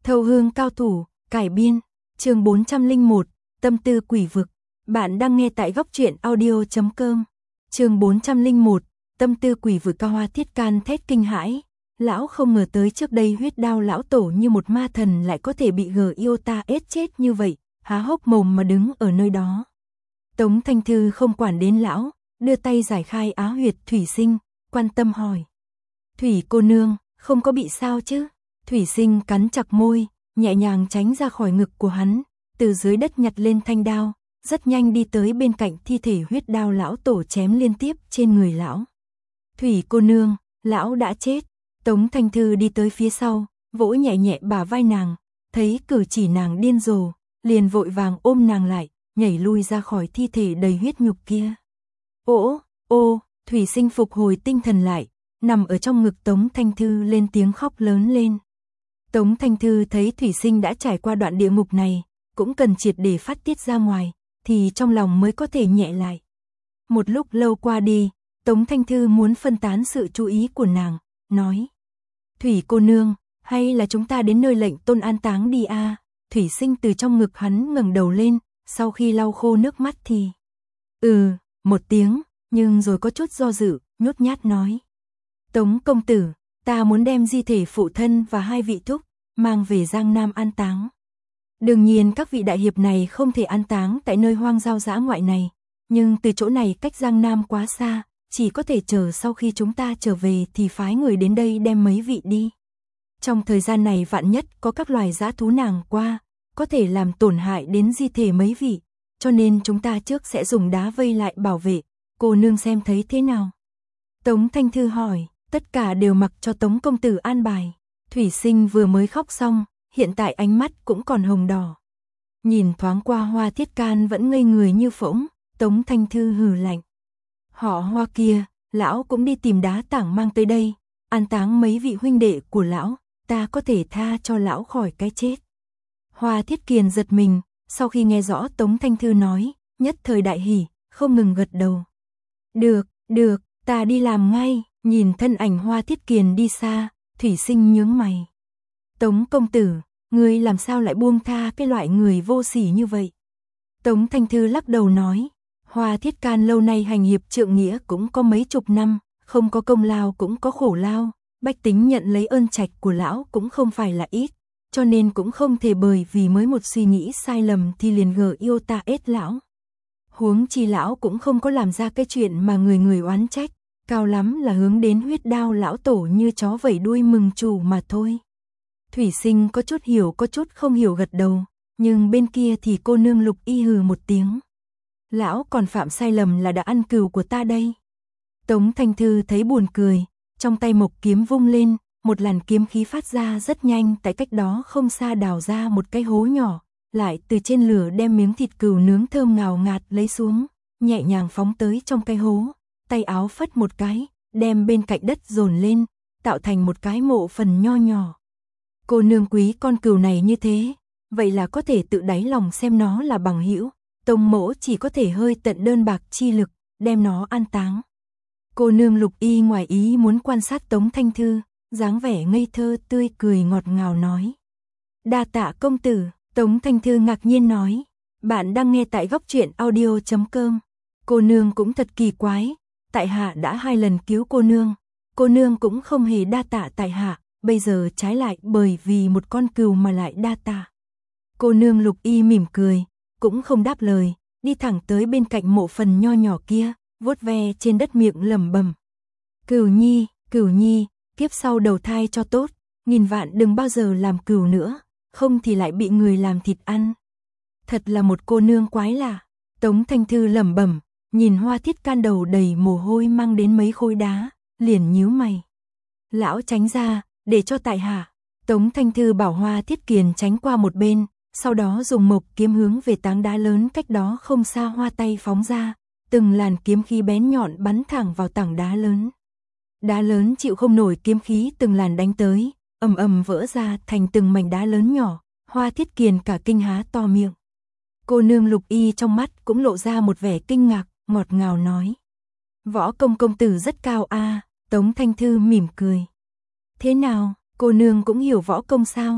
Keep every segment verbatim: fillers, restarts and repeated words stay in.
Thâu hương cao thủ, cải biên, chương bốn trăm lẻ một, tâm tư quỷ vực. Bạn đang nghe tại góc truyện audio chấm com. Chương bốn trăm lẻ một, tâm tư quỷ vực. Cao Hoa Thiết Can thét kinh hãi, lão không ngờ tới trước đây Huyết Đao lão tổ như một ma thần lại có thể bị G Iota ết chết như vậy, há hốc mồm mà đứng ở nơi đó. Tống Thanh Thư không quản đến lão, đưa tay giải khai á huyệt Thủy Sinh, quan tâm hỏi: "Thủy cô nương, không có bị sao chứ?" Thủy Sinh cắn chặt môi, nhẹ nhàng tránh ra khỏi ngực của hắn, từ dưới đất nhặt lên thanh đao, rất nhanh đi tới bên cạnh thi thể Huyết Đao lão tổ chém liên tiếp trên người lão. "Thủy cô nương, lão đã chết." Tống Thanh Thư đi tới phía sau, vỗ nhẹ nhẹ bả vai nàng, thấy cử chỉ nàng điên rồ, liền vội vàng ôm nàng lại, nhảy lui ra khỏi thi thể đầy huyết nhục kia. "Ỗ, ô." Thủy Sinh phục hồi tinh thần lại, nằm ở trong ngực Tống Thanh Thư lên tiếng khóc lớn lên. Tống Thanh Thư thấy Thủy Sinh đã trải qua đoạn địa ngục này, cũng cần triệt để phát tiết ra ngoài, thì trong lòng mới có thể nhẹ lại. Một lúc lâu qua đi, Tống Thanh Thư muốn phân tán sự chú ý của nàng, nói: "Thủy cô nương, hay là chúng ta đến nơi lệnh tôn an táng đi a?" À? Thủy Sinh từ trong ngực hắn ngẩng đầu lên, sau khi lau khô nước mắt thì "Ừ" một tiếng, nhưng rồi có chút do dự, nhút nhát nói: "Tống công tử, ta muốn đem di thể phụ thân và hai vị thúc mang về Giang Nam an táng. Đương nhiên các vị đại hiệp này không thể an táng tại nơi hoang giao dã ngoại này, nhưng từ chỗ này cách Giang Nam quá xa, chỉ có thể chờ sau khi chúng ta trở về thì phái người đến đây đem mấy vị đi. Trong thời gian này vạn nhất có các loài dã thú nàng qua, có thể làm tổn hại đến di thể mấy vị, cho nên chúng ta trước sẽ dùng đá vây lại bảo vệ, cô nương xem thấy thế nào?" Tống Thanh Thư hỏi. Tất cả đều mặc cho Tống công tử an bài. Thủy Sinh vừa mới khóc xong, hiện tại ánh mắt cũng còn hồng đỏ. Nhìn thoáng qua Hoa Thiết Can vẫn ngây người như phỗng, Tống Thanh Thư hừ lạnh: "Họ Hoa kia, lão cũng đi tìm đá tảng mang tới đây, an táng mấy vị huynh đệ của lão, ta có thể tha cho lão khỏi cái chết." Hoa Thiết Kiền giật mình, sau khi nghe rõ Tống Thanh Thư nói, nhất thời đại hỉ, không ngừng gật đầu. "Được, được, ta đi làm ngay." Nhìn thân ảnh Hoa Thiết Kiền đi xa, Thủy Sinh nhướng mày: "Tống công tử, ngươi làm sao lại buông tha cái loại người vô sỉ như vậy?" Tống Thanh Thư lắc đầu nói: "Hoa Thiết Can lâu nay hành hiệp trượng nghĩa cũng có mấy chục năm, không có công lao cũng có khổ lao, bách tính nhận lấy ơn trạch của lão cũng không phải là ít, cho nên cũng không thể bởi vì mới một suy nghĩ sai lầm thì liền gờ yêu ta ết lão. Huống chi lão cũng không có làm ra cái chuyện mà người người oán trách, cao lắm là hướng đến Huyết Đao lão tổ như chó vẩy đuôi mừng chủ mà thôi." Thủy Sinh có chút hiểu có chút không hiểu gật đầu, nhưng bên kia thì cô nương Lục Y hừ một tiếng: "Lão còn phạm sai lầm là đã ăn cừu của ta đây." Tống Thanh Thư thấy buồn cười, trong tay mộc kiếm vung lên, một làn kiếm khí phát ra rất nhanh, tại cách đó không xa đào ra một cái hố nhỏ, lại từ trên lửa đem miếng thịt cừu nướng thơm ngào ngạt lấy xuống, nhẹ nhàng phóng tới trong cái hố. Tay áo phất một cái, đem bên cạnh đất dồn lên, tạo thành một cái mộ phần nho nhỏ. "Cô nương quý con cừu này như thế, vậy là có thể tự đáy lòng xem nó là bằng hữu, tông mỗ chỉ có thể hơi tận đơn bạc chi lực, đem nó an táng." Cô nương Lục Y ngoài ý muốn quan sát Tống Thanh Thư, dáng vẻ ngây thơ tươi cười ngọt ngào nói: "Đa tạ công tử." Tống Thanh Thư ngạc nhiên nói: "Bạn đang nghe tại góc truyện audio chấm com. Cô nương cũng thật kỳ quái, tại hạ đã hai lần cứu cô nương, cô nương cũng không hề đa tạ tại hạ, bây giờ trái lại bởi vì một con cừu mà lại đa tạ." Cô nương Lục Y mỉm cười, cũng không đáp lời, đi thẳng tới bên cạnh mộ phần nho nhỏ kia, vuốt ve trên đất miệng lẩm bẩm: "Cừu nhi, Cừu nhi, kiếp sau đầu thai cho tốt, nghìn vạn đừng bao giờ làm cừu nữa, không thì lại bị người làm thịt ăn. Thật là một cô nương quái lạ." Tống Thanh Thư lẩm bẩm, nhìn Hoa Thiết Can đầu đầy mồ hôi mang đến mấy khối đá, liền nhíu mày: "Lão tránh ra, để cho tại hạ." Tống Thanh Thư bảo Hoa Thiết Kiền tránh qua một bên, sau đó dùng mộc kiếm hướng về tảng đá lớn cách đó không xa hoa tay phóng ra, từng làn kiếm khí bén nhọn bắn thẳng vào tảng đá lớn. Đá lớn chịu không nổi kiếm khí từng làn đánh tới, ầm ầm vỡ ra thành từng mảnh đá lớn nhỏ. Hoa Thiết Kiền cả kinh há to miệng. Cô nương Lục Y trong mắt cũng lộ ra một vẻ kinh ngạc, ngọt ngào nói: "Võ công công tử rất cao a." À. Tống Thanh Thư mỉm cười: "Thế nào, cô nương cũng hiểu võ công sao?"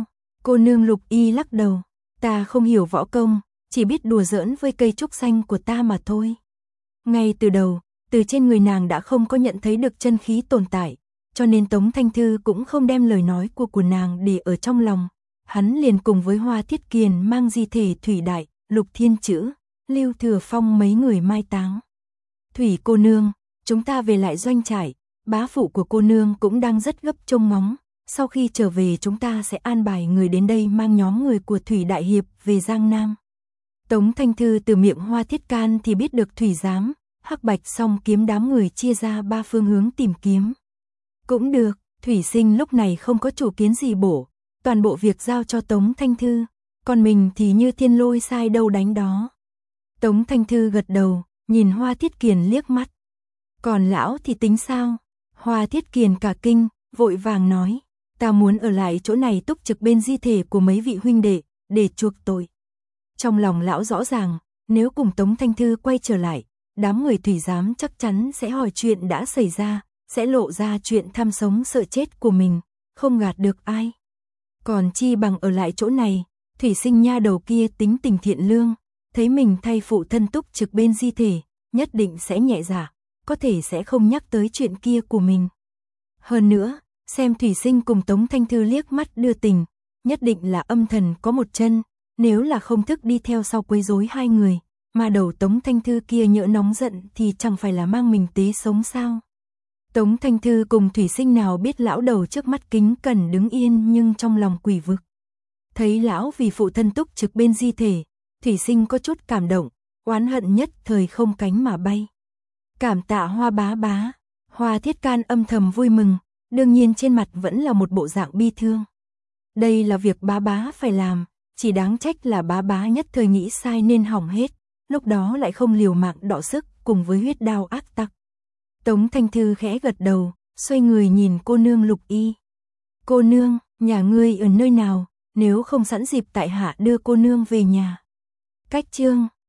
Cô nương Lục Y lắc đầu, ta không hiểu võ công, chỉ biết đùa giỡn với cây trúc xanh của ta mà thôi. Ngay từ đầu, từ trên người nàng đã không có nhận thấy được chân khí tồn tại, cho nên Tống Thanh Thư cũng không đem lời nói của của nàng để ở trong lòng. Hắn liền cùng với Hoa Thiết Kiền mang di thể Thủy Đại, Lục Thiên Chữ, Lưu Thừa Phong mấy người mai táng. Thủy cô nương, chúng ta về lại doanh trại, bá phụ của cô nương cũng đang rất gấp trông ngóng. Sau khi trở về chúng ta sẽ an bài người đến đây mang nhóm người của Thủy Đại Hiệp về Giang Nam. Tống Thanh Thư từ miệng Hoa Thiết Can thì biết được Thủy Giám, Hắc Bạch Song Kiếm đám người chia ra ba phương hướng tìm kiếm. Cũng được, Thủy Sinh lúc này không có chủ kiến gì bổ, toàn bộ việc giao cho Tống Thanh Thư, còn mình thì như thiên lôi sai đâu đánh đó. Tống Thanh Thư gật đầu, nhìn Hoa Thiết Kiền liếc mắt. Còn lão thì tính sao? Hoa Thiết Kiền cả kinh, vội vàng nói, ta muốn ở lại chỗ này túc trực bên di thể của mấy vị huynh đệ, để chuộc tội. Trong lòng lão rõ ràng, nếu cùng Tống Thanh Thư quay trở lại, đám người Thủy Giám chắc chắn sẽ hỏi chuyện đã xảy ra, sẽ lộ ra chuyện tham sống sợ chết của mình, không gạt được ai. Còn chi bằng ở lại chỗ này, Thủy Sinh nha đầu kia tính tình thiện lương, thấy mình thay phụ thân túc trực bên di thể, nhất định sẽ nhẹ dạ, có thể sẽ không nhắc tới chuyện kia của mình. Hơn nữa, xem Thủy Sinh cùng Tống Thanh Thư liếc mắt đưa tình, nhất định là âm thần có một chân, nếu là không thức đi theo sau quấy rối hai người, mà đầu Tống Thanh Thư kia nhỡ nóng giận thì chẳng phải là mang mình tế sống sao. Tống Thanh Thư cùng Thủy Sinh nào biết lão đầu trước mắt kính cẩn đứng yên nhưng trong lòng quỷ vực. Thấy lão vì phụ thân túc trực bên di thể, Thủy Sinh có chút cảm động, oán hận nhất thời không cánh mà bay. Cảm tạ Hoa bá bá, Hoa Thiết Can âm thầm vui mừng, đương nhiên trên mặt vẫn là một bộ dạng bi thương. Đây là việc bá bá phải làm, chỉ đáng trách là bá bá nhất thời nghĩ sai nên hỏng hết, lúc đó lại không liều mạng đọ sức cùng với huyết đao ác tặc. Tống Thanh Thư khẽ gật đầu, xoay người nhìn cô nương Lục Y. Cô nương, nhà ngươi ở nơi nào, nếu không sẵn dịp tại hạ đưa cô nương về nhà. Cách chương